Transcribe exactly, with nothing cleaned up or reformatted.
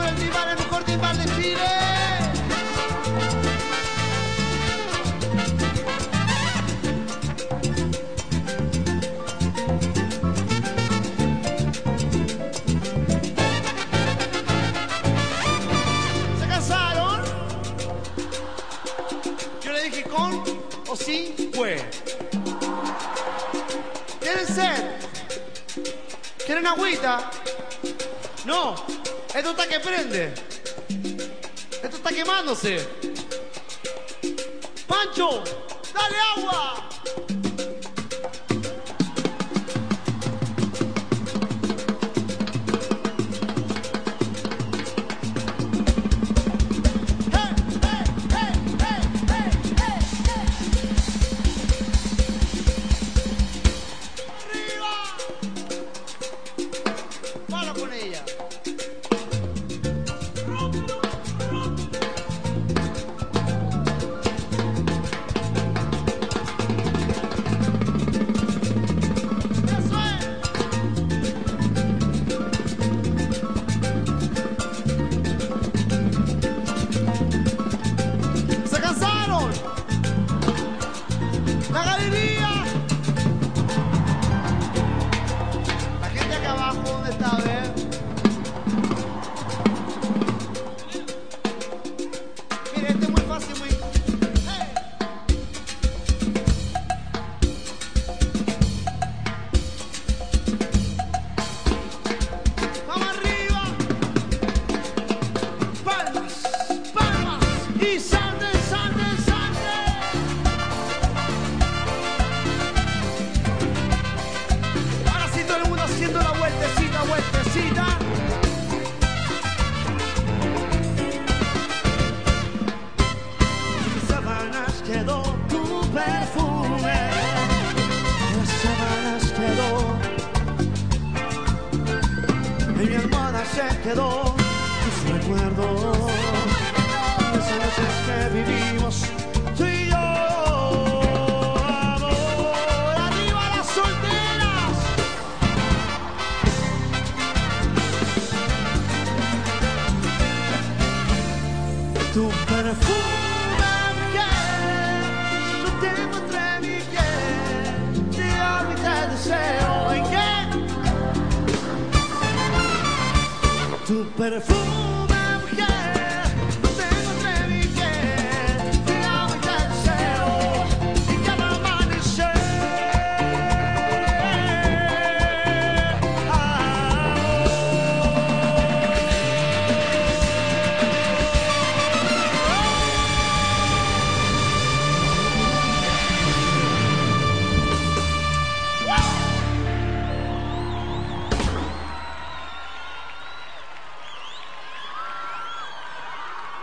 con el timbal, el mejor timbal de Chile. ¿Se casaron? Yo le dije con o sin fue. ¿Quieren sed? ¿Quieren agüita? No, esto está que prende. Esto está quemándose. Pancho, dale agua. Se quedó tus recuerdos, esas noches que vivimos tú y yo. Amor, arriba las solteras. Tu perfume, mujer, yo te encontré mi piel, te amo y te deseo. ¿En qué? Tu perfume